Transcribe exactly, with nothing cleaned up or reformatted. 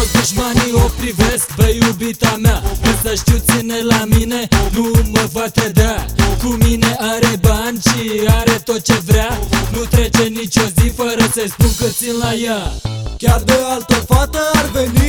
Toți dușmanii o privesc, băi iubita mea, să știu ține la mine, nu mă va trăda. Cu mine are bani și are tot ce vrea, nu trece nicio zi fără să-i spun că țin la ea. Chiar de altă fată ar veni